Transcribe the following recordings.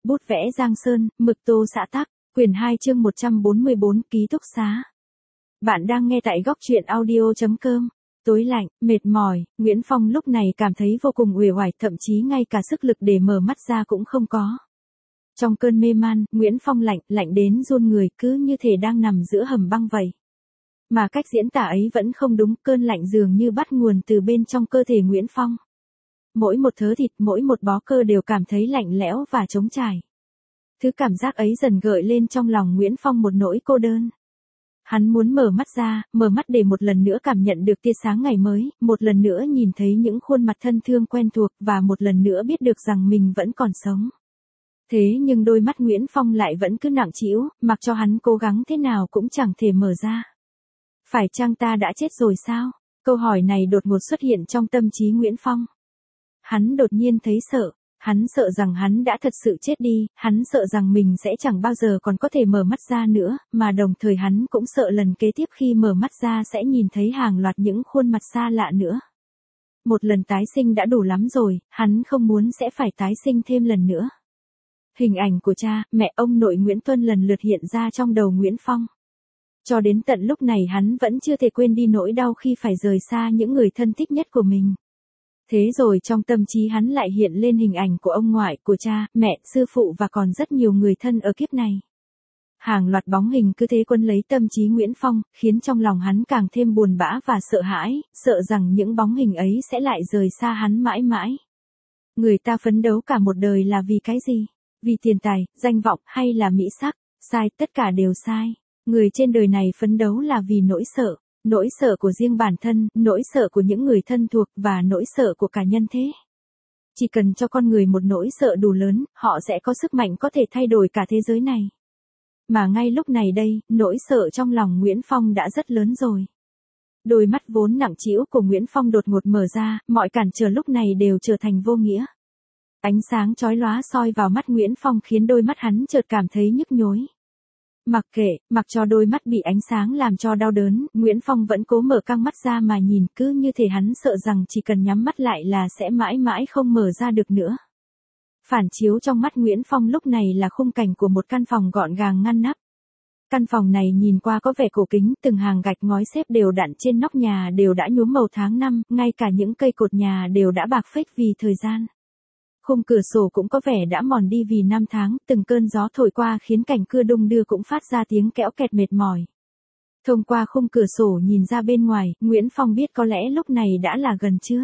bút vẽ Giang Sơn, mực tô xã tắc, quyển 2 chương 144 ký túc xá. Bạn đang nghe tại góc truyện audio.com. Tối lạnh, mệt mỏi, Nguyễn Phong lúc này cảm thấy vô cùng uể oải, thậm chí ngay cả sức lực để mở mắt ra cũng không có. Trong cơn mê man, Nguyễn Phong lạnh đến run người, cứ như thể đang nằm giữa hầm băng vậy. Mà cách diễn tả ấy vẫn không đúng, cơn lạnh dường như bắt nguồn từ bên trong cơ thể Nguyễn Phong. Mỗi một thớ thịt, mỗi một bó cơ đều cảm thấy lạnh lẽo và trống trải. Thứ cảm giác ấy dần gợi lên trong lòng Nguyễn Phong một nỗi cô đơn. Hắn muốn mở mắt ra, mở mắt để một lần nữa cảm nhận được tia sáng ngày mới, một lần nữa nhìn thấy những khuôn mặt thân thương quen thuộc và một lần nữa biết được rằng mình vẫn còn sống. Thế nhưng đôi mắt Nguyễn Phong lại vẫn cứ nặng trĩu, mặc cho hắn cố gắng thế nào cũng chẳng thể mở ra. Phải chăng ta đã chết rồi sao? Câu hỏi này đột ngột xuất hiện trong tâm trí Nguyễn Phong. Hắn đột nhiên thấy sợ. Hắn sợ rằng hắn đã thật sự chết đi, hắn sợ rằng mình sẽ chẳng bao giờ còn có thể mở mắt ra nữa, mà đồng thời hắn cũng sợ lần kế tiếp khi mở mắt ra sẽ nhìn thấy hàng loạt những khuôn mặt xa lạ nữa. Một lần tái sinh đã đủ lắm rồi, hắn không muốn sẽ phải tái sinh thêm lần nữa. Hình ảnh của cha, mẹ, ông nội Nguyễn Tuân lần lượt hiện ra trong đầu Nguyễn Phong. Cho đến tận lúc này hắn vẫn chưa thể quên đi nỗi đau khi phải rời xa những người thân thích nhất của mình. Thế rồi trong tâm trí hắn lại hiện lên hình ảnh của ông ngoại, của cha, mẹ, sư phụ và còn rất nhiều người thân ở kiếp này. Hàng loạt bóng hình cứ thế quấn lấy tâm trí Nguyễn Phong, khiến trong lòng hắn càng thêm buồn bã và sợ hãi, sợ rằng những bóng hình ấy sẽ lại rời xa hắn mãi mãi. Người ta phấn đấu cả một đời là vì cái gì? Vì tiền tài, danh vọng hay là mỹ sắc? Sai, tất cả đều sai. Người trên đời này phấn đấu là vì nỗi sợ. Nỗi sợ của riêng bản thân, nỗi sợ của những người thân thuộc và nỗi sợ của cả nhân thế. Chỉ cần cho con người một nỗi sợ đủ lớn, họ sẽ có sức mạnh có thể thay đổi cả thế giới này. Mà ngay lúc này đây, nỗi sợ trong lòng Nguyễn Phong đã rất lớn rồi. Đôi mắt vốn nặng trĩu của Nguyễn Phong đột ngột mở ra, mọi cản trở lúc này đều trở thành vô nghĩa. Ánh sáng chói lóa soi vào mắt Nguyễn Phong khiến đôi mắt hắn chợt cảm thấy nhức nhối. Mặc cho đôi mắt bị ánh sáng làm cho đau đớn, Nguyễn Phong vẫn cố mở căng mắt ra mà nhìn, cứ như thể hắn sợ rằng chỉ cần nhắm mắt lại là sẽ mãi mãi không mở ra được nữa. Phản chiếu trong mắt Nguyễn Phong lúc này là khung cảnh của một căn phòng gọn gàng ngăn nắp. Căn phòng này nhìn qua có vẻ cổ kính, từng hàng gạch ngói xếp đều đặn trên nóc nhà đều đã nhuốm màu tháng năm, ngay cả những cây cột nhà đều đã bạc phách vì thời gian. Khung cửa sổ cũng có vẻ đã mòn đi vì năm tháng, từng cơn gió thổi qua khiến cảnh cưa đung đưa cũng phát ra tiếng kéo kẹt mệt mỏi. Thông qua khung cửa sổ nhìn ra bên ngoài, Nguyễn Phong biết có lẽ lúc này đã là gần trưa.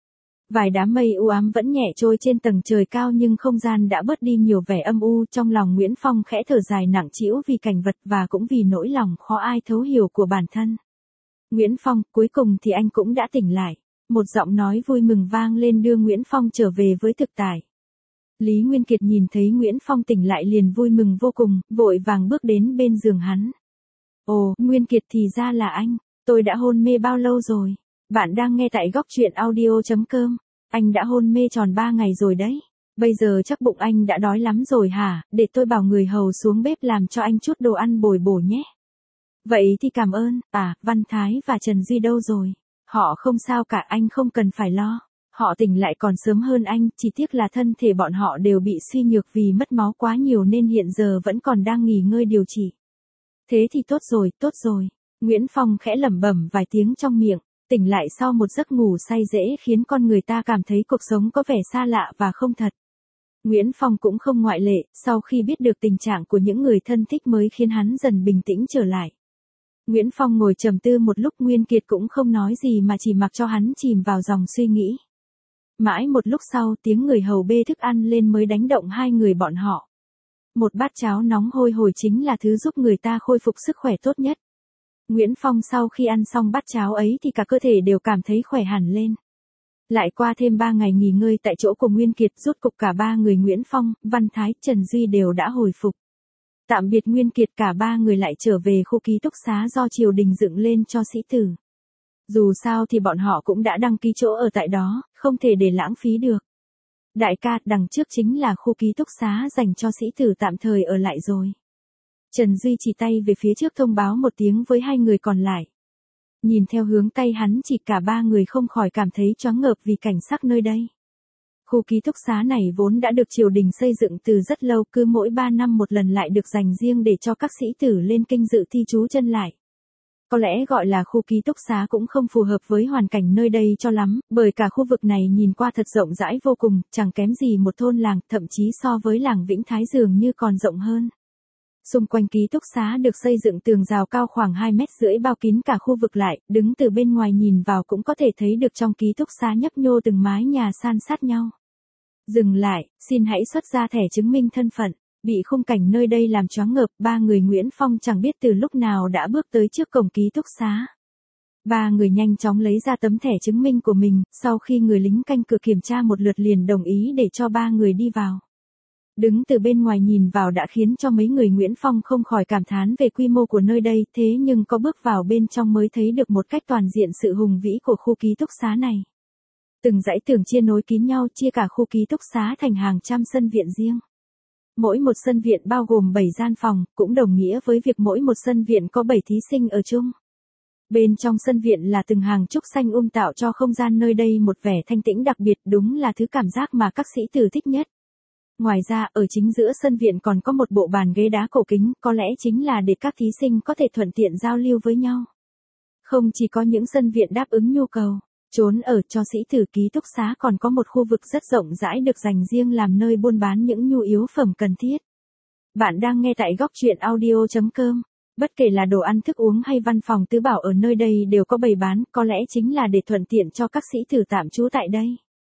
Vài đám mây u ám vẫn nhẹ trôi trên tầng trời cao nhưng không gian đã bớt đi nhiều vẻ âm u, trong lòng Nguyễn Phong khẽ thở dài nặng trĩu vì cảnh vật và cũng vì nỗi lòng khó ai thấu hiểu của bản thân. Nguyễn Phong, cuối cùng thì anh cũng đã tỉnh lại. Một giọng nói vui mừng vang lên đưa Nguyễn Phong trở về với thực tại. Lý Nguyên Kiệt nhìn thấy Nguyễn Phong tỉnh lại liền vui mừng vô cùng, vội vàng bước đến bên giường hắn. Ồ, Nguyên Kiệt thì ra là anh, tôi đã hôn mê bao lâu rồi? Bạn đang nghe tại góc truyện audio.com. Anh đã hôn mê tròn 3 ngày rồi đấy. Bây giờ chắc bụng anh đã đói lắm rồi hả? Để tôi bảo người hầu xuống bếp làm cho anh chút đồ ăn bồi bổ nhé. Vậy thì cảm ơn. Văn Thái và Trần Duy đâu rồi? Họ không sao cả, anh không cần phải lo. Họ tỉnh lại còn sớm hơn anh, chỉ tiếc là thân thể bọn họ đều bị suy nhược vì mất máu quá nhiều nên hiện giờ vẫn còn đang nghỉ ngơi điều trị. Thế thì tốt rồi. Nguyễn Phong khẽ lẩm bẩm vài tiếng trong miệng, tỉnh lại sau một giấc ngủ say dễ khiến con người ta cảm thấy cuộc sống có vẻ xa lạ và không thật. Nguyễn Phong cũng không ngoại lệ, sau khi biết được tình trạng của những người thân thích mới khiến hắn dần bình tĩnh trở lại. Nguyễn Phong ngồi trầm tư một lúc, Nguyên Kiệt cũng không nói gì mà chỉ mặc cho hắn chìm vào dòng suy nghĩ. Mãi một lúc sau tiếng người hầu bê thức ăn lên mới đánh động hai người bọn họ. Một bát cháo nóng hôi hổi chính là thứ giúp người ta khôi phục sức khỏe tốt nhất. Nguyễn Phong sau khi ăn xong bát cháo ấy thì cả cơ thể đều cảm thấy khỏe hẳn lên. Lại qua thêm 3 ngày nghỉ ngơi tại chỗ của Nguyên Kiệt, rốt cục cả ba người Nguyễn Phong, Văn Thái, Trần Duy đều đã hồi phục. Tạm biệt Nguyên Kiệt, cả ba người lại trở về khu ký túc xá do triều đình dựng lên cho sĩ tử. Dù sao thì bọn họ cũng đã đăng ký chỗ ở tại đó, không thể để lãng phí được. Đại ca, đằng trước chính là khu ký túc xá dành cho sĩ tử tạm thời ở lại rồi. Trần Duy chỉ tay về phía trước thông báo một tiếng với hai người còn lại. Nhìn theo hướng tay hắn chỉ, cả ba người không khỏi cảm thấy choáng ngợp vì cảnh sắc nơi đây. Khu ký túc xá này vốn đã được triều đình xây dựng từ rất lâu, cứ mỗi 3 năm một lần lại được dành riêng để cho các sĩ tử lên kinh dự thi trú chân lại. Có lẽ gọi là khu ký túc xá cũng không phù hợp với hoàn cảnh nơi đây cho lắm, bởi cả khu vực này nhìn qua thật rộng rãi vô cùng, chẳng kém gì một thôn làng, thậm chí so với làng Vĩnh Thái dường như còn rộng hơn. Xung quanh ký túc xá được xây dựng tường rào cao khoảng 2,5 mét bao kín cả khu vực lại, đứng từ bên ngoài nhìn vào cũng có thể thấy được trong ký túc xá nhấp nhô từng mái nhà san sát nhau. Dừng lại, xin hãy xuất ra thẻ chứng minh thân phận. Bị khung cảnh nơi đây làm choáng ngợp, ba người Nguyễn Phong chẳng biết từ lúc nào đã bước tới trước cổng ký túc xá. Ba người nhanh chóng lấy ra tấm thẻ chứng minh của mình, sau khi người lính canh cửa kiểm tra một lượt liền đồng ý để cho ba người đi vào. Đứng từ bên ngoài nhìn vào đã khiến cho mấy người Nguyễn Phong không khỏi cảm thán về quy mô của nơi đây, thế nhưng có bước vào bên trong mới thấy được một cách toàn diện sự hùng vĩ của khu ký túc xá này. Từng dãy tường chia nối kín nhau, chia cả khu ký túc xá thành hàng trăm sân viện riêng. Mỗi một sân viện bao gồm 7 gian phòng, cũng đồng nghĩa với việc mỗi một sân viện có 7 thí sinh ở chung. Bên trong sân viện là từng hàng trúc xanh tạo cho không gian nơi đây một vẻ thanh tĩnh đặc biệt, đúng là thứ cảm giác mà các sĩ tử thích nhất. Ngoài ra, ở chính giữa sân viện còn có một bộ bàn ghế đá cổ kính, có lẽ chính là để các thí sinh có thể thuận tiện giao lưu với nhau. Không chỉ có những sân viện đáp ứng nhu cầu trốn ở cho sĩ tử, ký túc xá còn có một khu vực rất rộng rãi được dành riêng làm nơi buôn bán những nhu yếu phẩm cần thiết. Bạn đang nghe tại góc truyện audio.com. Bất kể là đồ ăn thức uống hay văn phòng tứ bảo ở nơi đây đều có bày bán, có lẽ chính là để thuận tiện cho các sĩ tử tạm trú tại đây.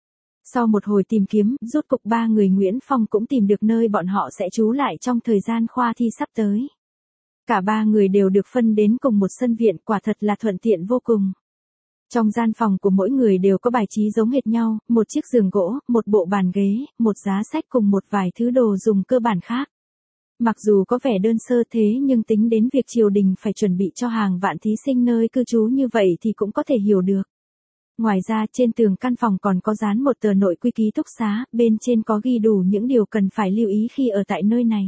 Sau một hồi tìm kiếm, rốt cục ba người Nguyễn Phong cũng tìm được nơi bọn họ sẽ trú lại trong thời gian khoa thi sắp tới. Cả ba người đều được phân đến cùng một sân viện, quả thật là thuận tiện vô cùng. Trong gian phòng của mỗi người đều có bài trí giống hệt nhau, một chiếc giường gỗ, một bộ bàn ghế, một giá sách cùng một vài thứ đồ dùng cơ bản khác. Mặc dù có vẻ đơn sơ thế nhưng tính đến việc triều đình phải chuẩn bị cho hàng vạn thí sinh nơi cư trú như vậy thì cũng có thể hiểu được. Ngoài ra trên tường căn phòng còn có dán một tờ nội quy ký túc xá, bên trên có ghi đủ những điều cần phải lưu ý khi ở tại nơi này.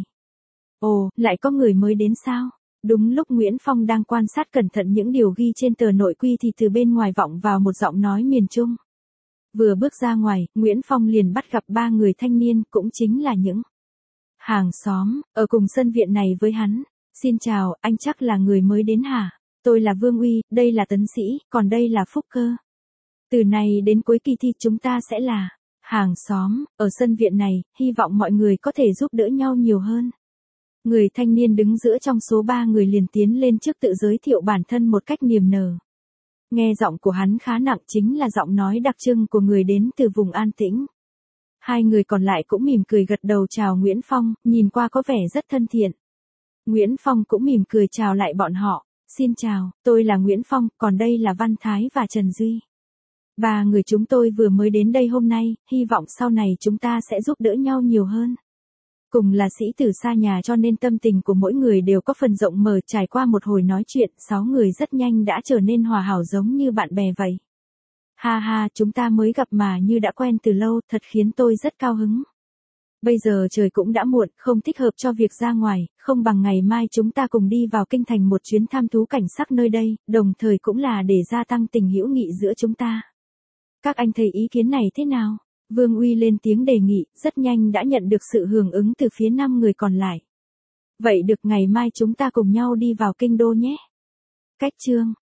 Ồ, lại có người mới đến sao? Đúng lúc Nguyễn Phong đang quan sát cẩn thận những điều ghi trên tờ nội quy thì từ bên ngoài vọng vào một giọng nói miền Trung. Vừa bước ra ngoài, Nguyễn Phong liền bắt gặp ba người thanh niên, cũng chính là những hàng xóm, ở cùng sân viện này với hắn. Xin chào, anh chắc là người mới đến hả? Tôi là Vương Uy, đây là Tấn Sĩ, còn đây là Phúc Cơ. Từ nay đến cuối kỳ thi chúng ta sẽ là hàng xóm, ở sân viện này, hy vọng mọi người có thể giúp đỡ nhau nhiều hơn. Người thanh niên đứng giữa trong số ba người liền tiến lên trước tự giới thiệu bản thân một cách niềm nở. Nghe giọng của hắn khá nặng, chính là giọng nói đặc trưng của người đến từ vùng An Tĩnh. Hai người còn lại cũng mỉm cười gật đầu chào Nguyễn Phong, nhìn qua có vẻ rất thân thiện. Nguyễn Phong cũng mỉm cười chào lại bọn họ. Xin chào, tôi là Nguyễn Phong, còn đây là Văn Thái và Trần Duy. Ba người chúng tôi vừa mới đến đây hôm nay, hy vọng sau này chúng ta sẽ giúp đỡ nhau nhiều hơn. Cùng là sĩ tử xa nhà cho nên tâm tình của mỗi người đều có phần rộng mở, trải qua một hồi nói chuyện, 6 người rất nhanh đã trở nên hòa hảo giống như bạn bè vậy. Ha ha, chúng ta mới gặp mà như đã quen từ lâu, thật khiến tôi rất cao hứng. Bây giờ trời cũng đã muộn, không thích hợp cho việc ra ngoài, không bằng ngày mai chúng ta cùng đi vào kinh thành một chuyến thăm thú cảnh sắc nơi đây, đồng thời cũng là để gia tăng tình hữu nghị giữa chúng ta. Các anh thấy ý kiến này thế nào? Vương Uy lên tiếng đề nghị, rất nhanh đã nhận được sự hưởng ứng từ phía 5 người còn lại. Vậy được, ngày mai chúng ta cùng nhau đi vào kinh đô nhé. Cách chương